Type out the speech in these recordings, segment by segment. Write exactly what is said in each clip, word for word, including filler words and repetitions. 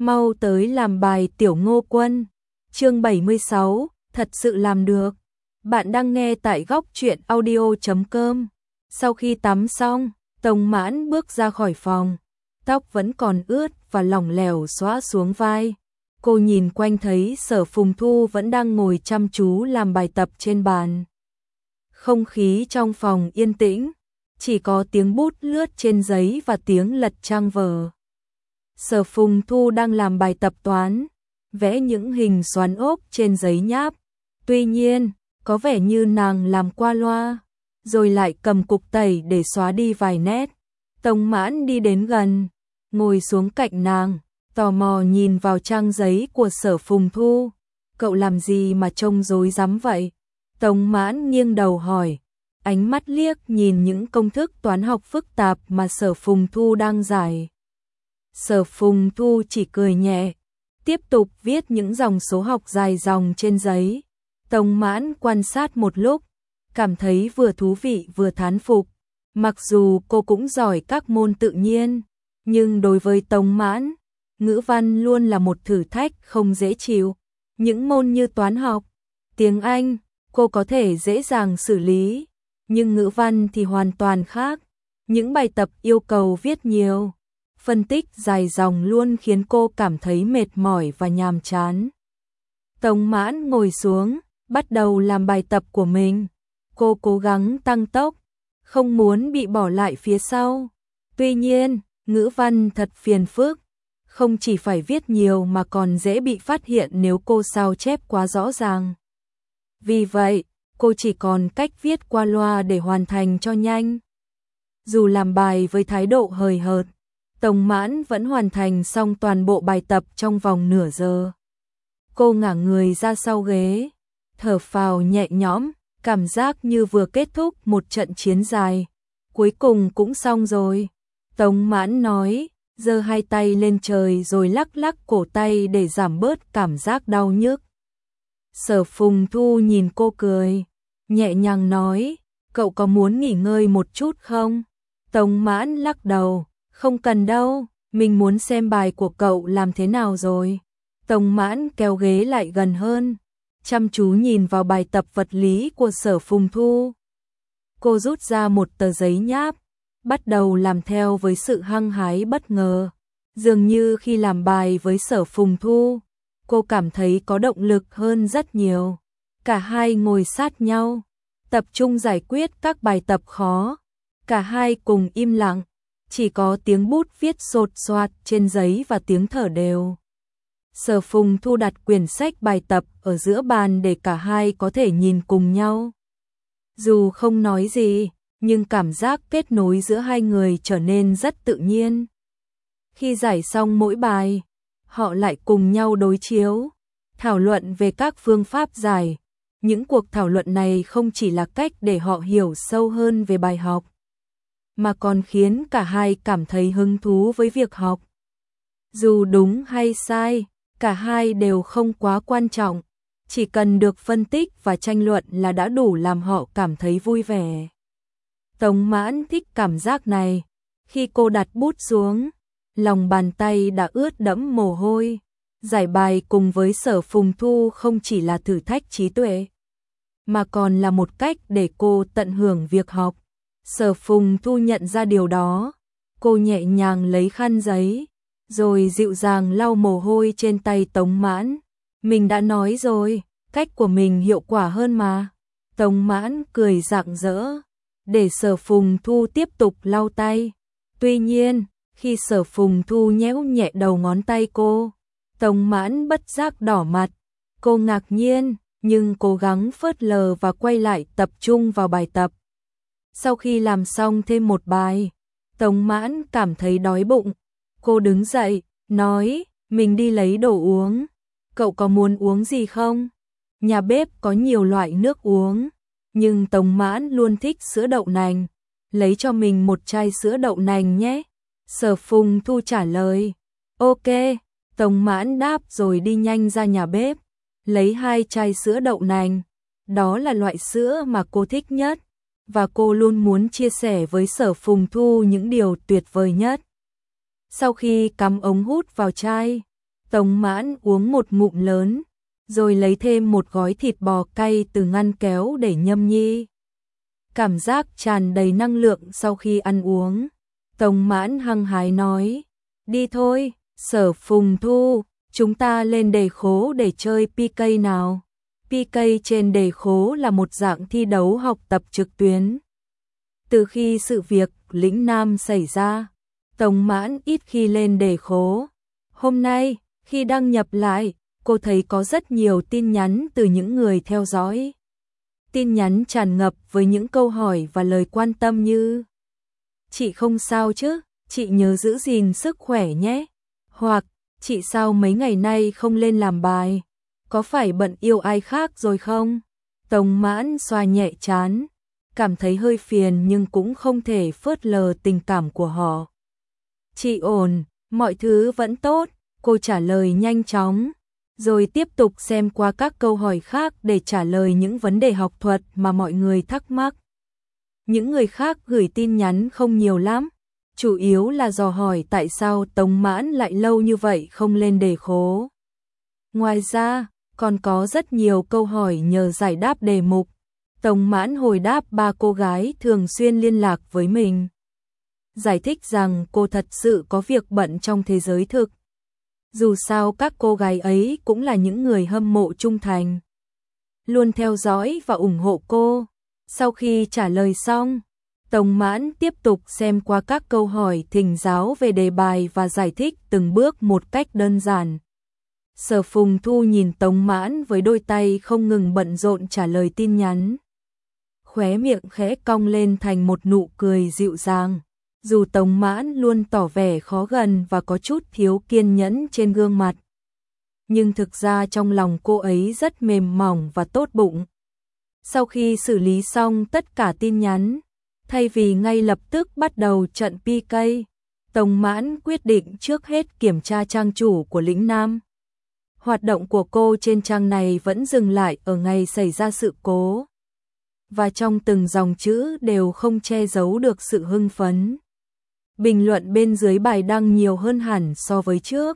Mau tới làm bài Tiểu Ngô Quân. Chương bảy mươi sáu, thật sự làm được. Bạn đang nghe tại góc truyện audio chấm com. Sau khi tắm xong, Tống Mãn bước ra khỏi phòng. Tóc vẫn còn ướt và lỏng lẻo xõa xuống vai. Cô nhìn quanh thấy Sở Phùng Thu vẫn đang ngồi chăm chú làm bài tập trên bàn. Không khí trong phòng yên tĩnh, chỉ có tiếng bút lướt trên giấy và tiếng lật trang vở. Sở Phùng Thu đang làm bài tập toán, vẽ những hình xoắn ốc trên giấy nháp. Tuy nhiên, có vẻ như nàng làm qua loa, rồi lại cầm cục tẩy để xóa đi vài nét. Tống Mãn đi đến gần, ngồi xuống cạnh nàng, tò mò nhìn vào trang giấy của Sở Phùng Thu. Cậu làm gì mà trông rối rắm vậy? Tống Mãn nghiêng đầu hỏi, ánh mắt liếc nhìn những công thức toán học phức tạp mà Sở Phùng Thu đang giải. Sở Phùng Thu chỉ cười nhẹ, tiếp tục viết những dòng số học dài dòng trên giấy. Tống Mãn quan sát một lúc, cảm thấy vừa thú vị vừa thán phục. Mặc dù cô cũng giỏi các môn tự nhiên, nhưng đối với Tống Mãn, ngữ văn luôn là một thử thách không dễ chịu. Những môn như toán học, tiếng Anh, cô có thể dễ dàng xử lý, nhưng ngữ văn thì hoàn toàn khác. Những bài tập yêu cầu viết nhiều, phân tích dài dòng luôn khiến cô cảm thấy mệt mỏi và nhàm chán. Tống Mãn ngồi xuống, bắt đầu làm bài tập của mình. Cô cố gắng tăng tốc, không muốn bị bỏ lại phía sau. Tuy nhiên, ngữ văn thật phiền phức, không chỉ phải viết nhiều mà còn dễ bị phát hiện nếu cô sao chép quá rõ ràng. Vì vậy, cô chỉ còn cách viết qua loa để hoàn thành cho nhanh. Dù làm bài với thái độ hời hợt, Tống Mãn vẫn hoàn thành xong toàn bộ bài tập trong vòng nửa giờ. Cô ngả người ra sau ghế, thở phào nhẹ nhõm, cảm giác như vừa kết thúc một trận chiến dài. Cuối cùng cũng xong rồi. Tống Mãn nói, giơ hai tay lên trời rồi lắc lắc cổ tay để giảm bớt cảm giác đau nhức. Sở Phùng Thu nhìn cô cười, nhẹ nhàng nói, cậu có muốn nghỉ ngơi một chút không? Tống Mãn lắc đầu, không cần đâu, mình muốn xem bài của cậu làm thế nào rồi. Tống Mãn kéo ghế lại gần hơn, chăm chú nhìn vào bài tập vật lý của Sở Phùng Thu. Cô rút ra một tờ giấy nháp, bắt đầu làm theo với sự hăng hái bất ngờ. Dường như khi làm bài với Sở Phùng Thu, cô cảm thấy có động lực hơn rất nhiều. Cả hai ngồi sát nhau, tập trung giải quyết các bài tập khó. Cả hai cùng im lặng, chỉ có tiếng bút viết sột soạt trên giấy và tiếng thở đều. Sở Phùng Thu đặt quyển sách bài tập ở giữa bàn để cả hai có thể nhìn cùng nhau. Dù không nói gì, nhưng cảm giác kết nối giữa hai người trở nên rất tự nhiên. Khi giải xong mỗi bài, họ lại cùng nhau đối chiếu, thảo luận về các phương pháp giải. Những cuộc thảo luận này không chỉ là cách để họ hiểu sâu hơn về bài học, mà còn khiến cả hai cảm thấy hứng thú với việc học. Dù đúng hay sai, cả hai đều không quá quan trọng, chỉ cần được phân tích và tranh luận là đã đủ làm họ cảm thấy vui vẻ. Tống Mãn thích cảm giác này. Khi cô đặt bút xuống, lòng bàn tay đã ướt đẫm mồ hôi. Giải bài cùng với Sở Phùng Thu không chỉ là thử thách trí tuệ, mà còn là một cách để cô tận hưởng việc học. Sở Phùng Thu nhận ra điều đó, cô nhẹ nhàng lấy khăn giấy, rồi dịu dàng lau mồ hôi trên tay Tống Mãn. Mình đã nói rồi, cách của mình hiệu quả hơn mà. Tống Mãn cười rạng rỡ, để Sở Phùng Thu tiếp tục lau tay. Tuy nhiên, khi Sở Phùng Thu nhéo nhẹ đầu ngón tay cô, Tống Mãn bất giác đỏ mặt. Cô ngạc nhiên, nhưng cố gắng phớt lờ và quay lại tập trung vào bài tập. Sau khi làm xong thêm một bài, Tống Mãn cảm thấy đói bụng. Cô đứng dậy, nói, mình đi lấy đồ uống. Cậu có muốn uống gì không? Nhà bếp có nhiều loại nước uống, nhưng Tống Mãn luôn thích sữa đậu nành. Lấy cho mình một chai sữa đậu nành nhé. Sở Phùng Thu trả lời. Ok, Tống Mãn đáp rồi đi nhanh ra nhà bếp, lấy hai chai sữa đậu nành. Đó là loại sữa mà cô thích nhất, và cô luôn muốn chia sẻ với Sở Phùng Thu những điều tuyệt vời nhất. Sau khi cắm ống hút vào chai, Tống Mãn uống một ngụm lớn, rồi lấy thêm một gói thịt bò cay từ ngăn kéo để nhâm nhi. Cảm giác tràn đầy năng lượng sau khi ăn uống. Tống Mãn hăng hái nói, đi thôi, Sở Phùng Thu, chúng ta lên đề khố để chơi pê ca nào. pê ca trên đề khố là một dạng thi đấu học tập trực tuyến. Từ khi sự việc Lĩnh Nam xảy ra, Tống Mãn ít khi lên đề khố. Hôm nay, khi đăng nhập lại, cô thấy có rất nhiều tin nhắn từ những người theo dõi. Tin nhắn tràn ngập với những câu hỏi và lời quan tâm như: chị không sao chứ, chị nhớ giữ gìn sức khỏe nhé. Hoặc, chị sao mấy ngày nay không lên làm bài, có phải bận yêu ai khác rồi không? Tống Mãn xoa nhẹ trán, cảm thấy hơi phiền nhưng cũng không thể phớt lờ tình cảm của họ. Chị ổn, mọi thứ vẫn tốt, cô trả lời nhanh chóng, rồi tiếp tục xem qua các câu hỏi khác để trả lời những vấn đề học thuật mà mọi người thắc mắc. Những người khác gửi tin nhắn không nhiều lắm, chủ yếu là dò hỏi tại sao Tống Mãn lại lâu như vậy không lên đề khố. Ngoài ra, còn có rất nhiều câu hỏi nhờ giải đáp đề mục. Tống Mãn hồi đáp ba cô gái thường xuyên liên lạc với mình, giải thích rằng cô thật sự có việc bận trong thế giới thực. Dù sao các cô gái ấy cũng là những người hâm mộ trung thành, luôn theo dõi và ủng hộ cô. Sau khi trả lời xong, Tống Mãn tiếp tục xem qua các câu hỏi thỉnh giáo về đề bài và giải thích từng bước một cách đơn giản. Sở Phùng Thu nhìn Tống Mãn với đôi tay không ngừng bận rộn trả lời tin nhắn. Khóe miệng khẽ cong lên thành một nụ cười dịu dàng. Dù Tống Mãn luôn tỏ vẻ khó gần và có chút thiếu kiên nhẫn trên gương mặt, nhưng thực ra trong lòng cô ấy rất mềm mỏng và tốt bụng. Sau khi xử lý xong tất cả tin nhắn, thay vì ngay lập tức bắt đầu trận pê ca, Tống Mãn quyết định trước hết kiểm tra trang chủ của Lĩnh Nam. Hoạt động của cô trên trang này vẫn dừng lại ở ngày xảy ra sự cố, và trong từng dòng chữ đều không che giấu được sự hưng phấn. Bình luận bên dưới bài đăng nhiều hơn hẳn so với trước.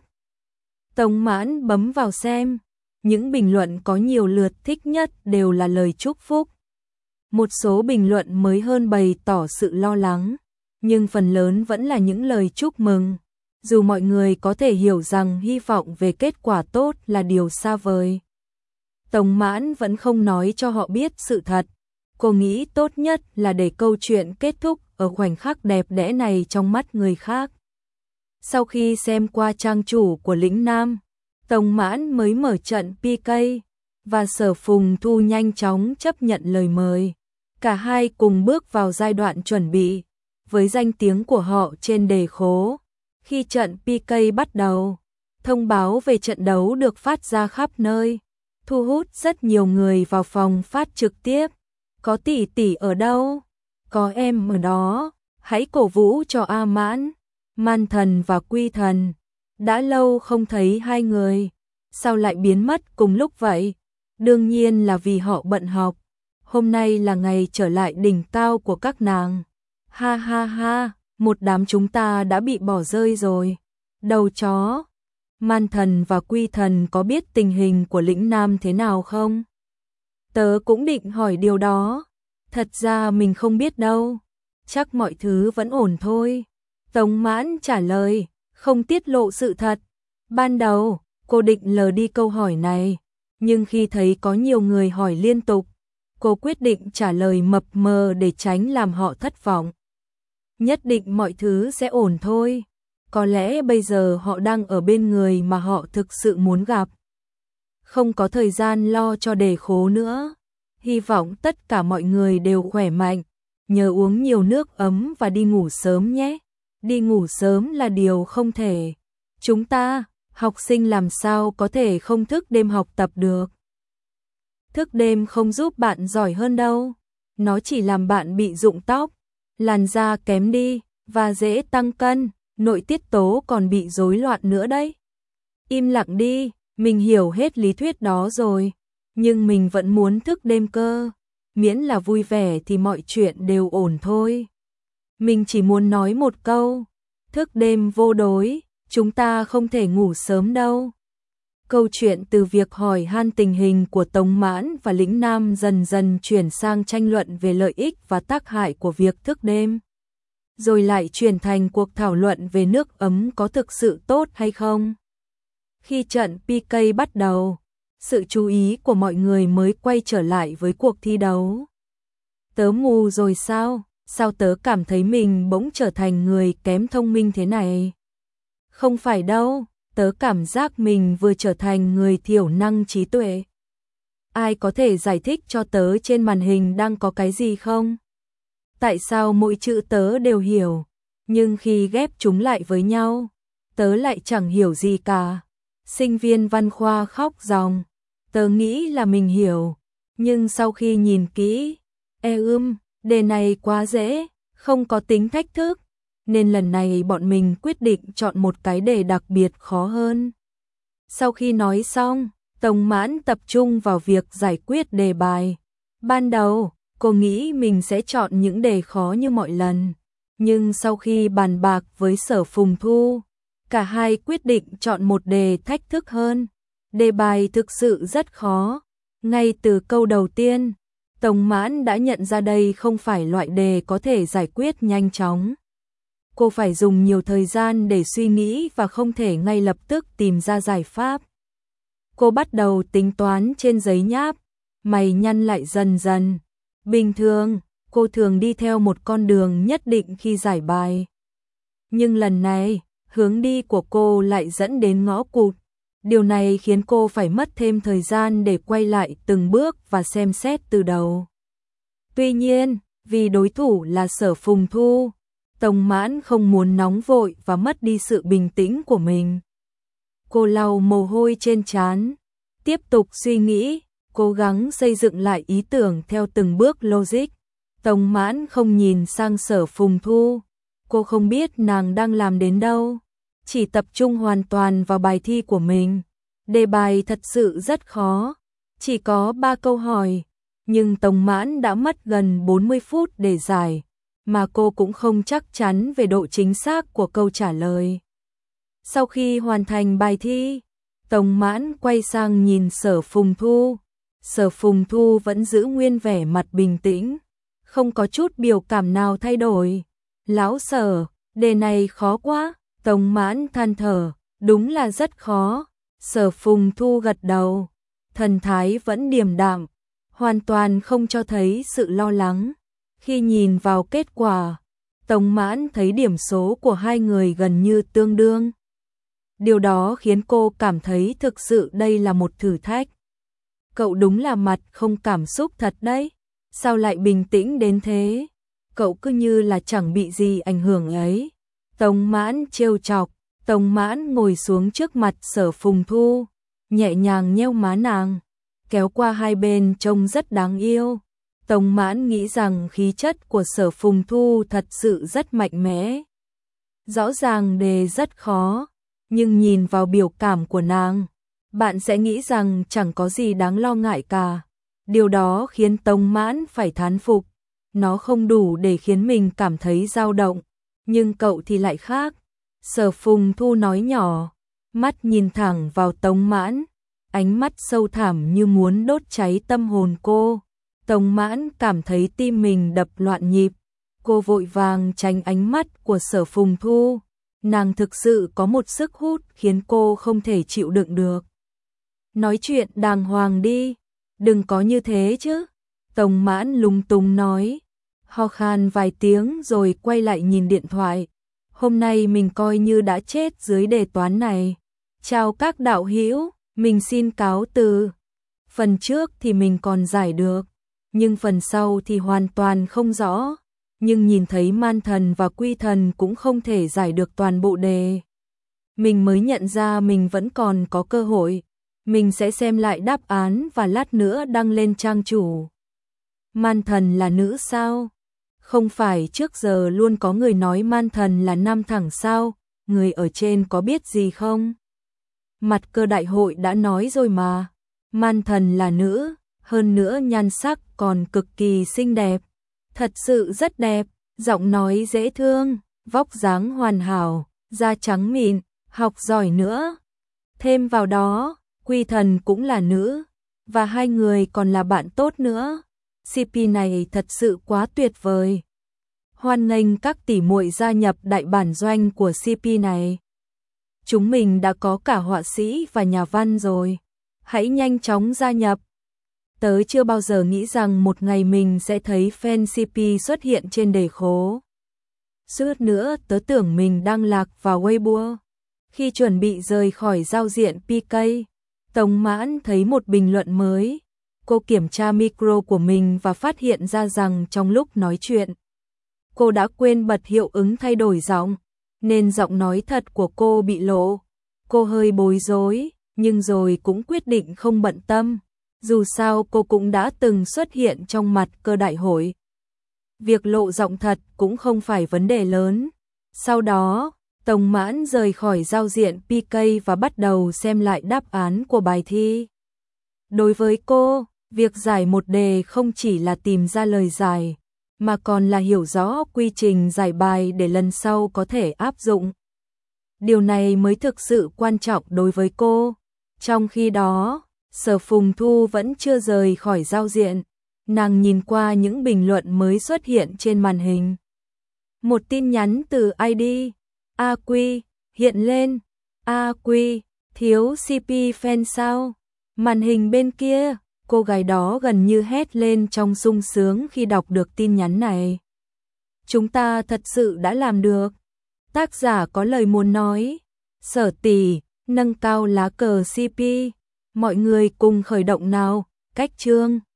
Tống Mãn bấm vào xem, những bình luận có nhiều lượt thích nhất đều là lời chúc phúc. Một số bình luận mới hơn bày tỏ sự lo lắng, nhưng phần lớn vẫn là những lời chúc mừng. Dù mọi người có thể hiểu rằng hy vọng về kết quả tốt là điều xa vời, Tống Mãn vẫn không nói cho họ biết sự thật. Cô nghĩ tốt nhất là để câu chuyện kết thúc ở khoảnh khắc đẹp đẽ này trong mắt người khác. Sau khi xem qua trang chủ của Lĩnh Nam, Tống Mãn mới mở trận pê ca, và Sở Phùng Thu nhanh chóng chấp nhận lời mời. Cả hai cùng bước vào giai đoạn chuẩn bị, với danh tiếng của họ trên đề khố. Khi trận pê ca bắt đầu, thông báo về trận đấu được phát ra khắp nơi, thu hút rất nhiều người vào phòng phát trực tiếp. Có tỷ tỷ ở đâu? Có em ở đó, hãy cổ vũ cho A Mãn, Man Thần và Quy Thần. Đã lâu không thấy hai người, sao lại biến mất cùng lúc vậy? Đương nhiên là vì họ bận học. Hôm nay là ngày trở lại đỉnh cao của các nàng. Ha ha ha, một đám chúng ta đã bị bỏ rơi rồi. Đầu chó. Man Thần và Quy Thần có biết tình hình của Lĩnh Nam thế nào không? Tớ cũng định hỏi điều đó. Thật ra mình không biết đâu. Chắc mọi thứ vẫn ổn thôi. Tống Mãn trả lời, không tiết lộ sự thật. Ban đầu, cô định lờ đi câu hỏi này, nhưng khi thấy có nhiều người hỏi liên tục, cô quyết định trả lời mập mờ để tránh làm họ thất vọng. Nhất định mọi thứ sẽ ổn thôi. Có lẽ bây giờ họ đang ở bên người mà họ thực sự muốn gặp. Không có thời gian lo cho đề khố nữa. Hy vọng tất cả mọi người đều khỏe mạnh. Nhớ uống nhiều nước ấm và đi ngủ sớm nhé. Đi ngủ sớm là điều không thể. Chúng ta, học sinh làm sao có thể không thức đêm học tập được. Thức đêm không giúp bạn giỏi hơn đâu. Nó chỉ làm bạn bị rụng tóc, làn da kém đi và dễ tăng cân, nội tiết tố còn bị rối loạn nữa đấy. Im lặng đi, mình hiểu hết lý thuyết đó rồi, nhưng mình vẫn muốn thức đêm cơ. Miễn là vui vẻ thì mọi chuyện đều ổn thôi. Mình chỉ muốn nói một câu, thức đêm vô đối, chúng ta không thể ngủ sớm đâu. Câu chuyện từ việc hỏi han tình hình của Tống Mãn và Lĩnh Nam dần dần chuyển sang tranh luận về lợi ích và tác hại của việc thức đêm. Rồi lại chuyển thành cuộc thảo luận về nước ấm có thực sự tốt hay không. Khi trận pê ca bắt đầu, sự chú ý của mọi người mới quay trở lại với cuộc thi đấu. Tớ mù rồi sao? Sao tớ cảm thấy mình bỗng trở thành người kém thông minh thế này? Không phải đâu, tớ cảm giác mình vừa trở thành người thiểu năng trí tuệ. Ai có thể giải thích cho tớ trên màn hình đang có cái gì không? Tại sao mỗi chữ tớ đều hiểu, nhưng khi ghép chúng lại với nhau, tớ lại chẳng hiểu gì cả. Sinh viên văn khoa khóc ròng. Tớ nghĩ là mình hiểu, nhưng sau khi nhìn kỹ, e ưm, đề này quá dễ, không có tính thách thức, nên lần này bọn mình quyết định chọn một cái đề đặc biệt khó hơn. Sau khi nói xong, Tống Mãn tập trung vào việc giải quyết đề bài. Ban đầu, cô nghĩ mình sẽ chọn những đề khó như mọi lần, nhưng sau khi bàn bạc với Sở Phùng Thu, cả hai quyết định chọn một đề thách thức hơn. Đề bài thực sự rất khó. Ngay từ câu đầu tiên, Tống Mãn đã nhận ra đây không phải loại đề có thể giải quyết nhanh chóng. Cô phải dùng nhiều thời gian để suy nghĩ và không thể ngay lập tức tìm ra giải pháp. Cô bắt đầu tính toán trên giấy nháp, mày nhăn lại dần dần. Bình thường, cô thường đi theo một con đường nhất định khi giải bài. Nhưng lần này, hướng đi của cô lại dẫn đến ngõ cụt. Điều này khiến cô phải mất thêm thời gian để quay lại từng bước và xem xét từ đầu. Tuy nhiên, vì đối thủ là Sở Phùng Thu, Tống Mãn không muốn nóng vội và mất đi sự bình tĩnh của mình. Cô lau mồ hôi trên trán, tiếp tục suy nghĩ, cố gắng xây dựng lại ý tưởng theo từng bước logic. Tống Mãn không nhìn sang Sở Phùng Thu, cô không biết nàng đang làm đến đâu, chỉ tập trung hoàn toàn vào bài thi của mình. Đề bài thật sự rất khó, chỉ có ba câu hỏi, nhưng Tống Mãn đã mất gần bốn mươi phút để giải, mà cô cũng không chắc chắn về độ chính xác của câu trả lời. Sau khi hoàn thành bài thi, Tống Mãn quay sang nhìn Sở Phùng Thu. Sở Phùng Thu vẫn giữ nguyên vẻ mặt bình tĩnh, không có chút biểu cảm nào thay đổi. Lão Sở, đề này khó quá. Tống Mãn than thở, đúng là rất khó. Sở Phùng Thu gật đầu, thần thái vẫn điềm đạm, hoàn toàn không cho thấy sự lo lắng. Khi nhìn vào kết quả, Tống Mãn thấy điểm số của hai người gần như tương đương. Điều đó khiến cô cảm thấy thực sự đây là một thử thách. Cậu đúng là mặt không cảm xúc thật đấy, sao lại bình tĩnh đến thế? Cậu cứ như là chẳng bị gì ảnh hưởng ấy. Tống Mãn trêu chọc. Tống Mãn ngồi xuống trước mặt Sở Phùng Thu, nhẹ nhàng nheo má nàng, kéo qua hai bên trông rất đáng yêu. Tống Mãn nghĩ rằng khí chất của Sở Phùng Thu thật sự rất mạnh mẽ. Rõ ràng đề rất khó, nhưng nhìn vào biểu cảm của nàng, bạn sẽ nghĩ rằng chẳng có gì đáng lo ngại cả. Điều đó khiến Tống Mãn phải thán phục. Nó không đủ để khiến mình cảm thấy dao động, nhưng cậu thì lại khác. Sở Phùng Thu nói nhỏ, mắt nhìn thẳng vào Tống Mãn, ánh mắt sâu thẳm như muốn đốt cháy tâm hồn cô. Tống Mãn cảm thấy tim mình đập loạn nhịp, cô vội vàng tránh ánh mắt của Sở Phùng Thu. Nàng thực sự có một sức hút khiến cô không thể chịu đựng được. Nói chuyện đàng hoàng đi, đừng có như thế chứ. Tống Mãn lúng túng nói, ho khan vài tiếng rồi quay lại nhìn điện thoại. Hôm nay mình coi như đã chết dưới đề toán này. Chào các đạo hữu, mình xin cáo từ. Phần trước thì mình còn giải được, nhưng phần sau thì hoàn toàn không rõ. Nhưng nhìn thấy Man Thần và Quy Thần cũng không thể giải được toàn bộ đề. Mình mới nhận ra mình vẫn còn có cơ hội. Mình sẽ xem lại đáp án và lát nữa đăng lên trang chủ. Man Thần là nữ sao? Không phải trước giờ luôn có người nói Man Thần là nam thẳng sao? Người ở trên có biết gì không? Mặt cơ đại hội đã nói rồi mà. Man Thần là nữ, hơn nữa nhan sắc còn cực kỳ xinh đẹp. Thật sự rất đẹp, giọng nói dễ thương, vóc dáng hoàn hảo, da trắng mịn, học giỏi nữa. Thêm vào đó, Quy Thần cũng là nữ, và hai người còn là bạn tốt nữa. xê pê này thật sự quá tuyệt vời. Hoan nghênh các tỷ muội gia nhập đại bản doanh của xê pê này. Chúng mình đã có cả họa sĩ và nhà văn rồi. Hãy nhanh chóng gia nhập. Tớ chưa bao giờ nghĩ rằng một ngày mình sẽ thấy fan xê pê xuất hiện trên đề khố. Suốt nữa tớ tưởng mình đang lạc vào Weibo. Khi chuẩn bị rời khỏi giao diện pê ca, Tống Mãn thấy một bình luận mới. Cô kiểm tra micro của mình và phát hiện ra rằng trong lúc nói chuyện, cô đã quên bật hiệu ứng thay đổi giọng, nên giọng nói thật của cô bị lộ. Cô hơi bối rối, nhưng rồi cũng quyết định không bận tâm. Dù sao cô cũng đã từng xuất hiện trong mặt cơ đại hội. Việc lộ giọng thật cũng không phải vấn đề lớn. Sau đó, Tống Mãn rời khỏi giao diện pê ca và bắt đầu xem lại đáp án của bài thi. Đối với cô, việc giải một đề không chỉ là tìm ra lời giải, mà còn là hiểu rõ quy trình giải bài để lần sau có thể áp dụng. Điều này mới thực sự quan trọng đối với cô. Trong khi đó, Sở Phùng Thu vẫn chưa rời khỏi giao diện. Nàng nhìn qua những bình luận mới xuất hiện trên màn hình. Một tin nhắn từ i đê a quy hiện lên. A quy, thiếu xê pê fan sao? Màn hình bên kia, cô gái đó gần như hét lên trong sung sướng khi đọc được tin nhắn này. Chúng ta thật sự đã làm được. Tác giả có lời muốn nói. Sở tỷ, nâng cao lá cờ xê pê. Mọi người cùng khởi động nào. Cách chương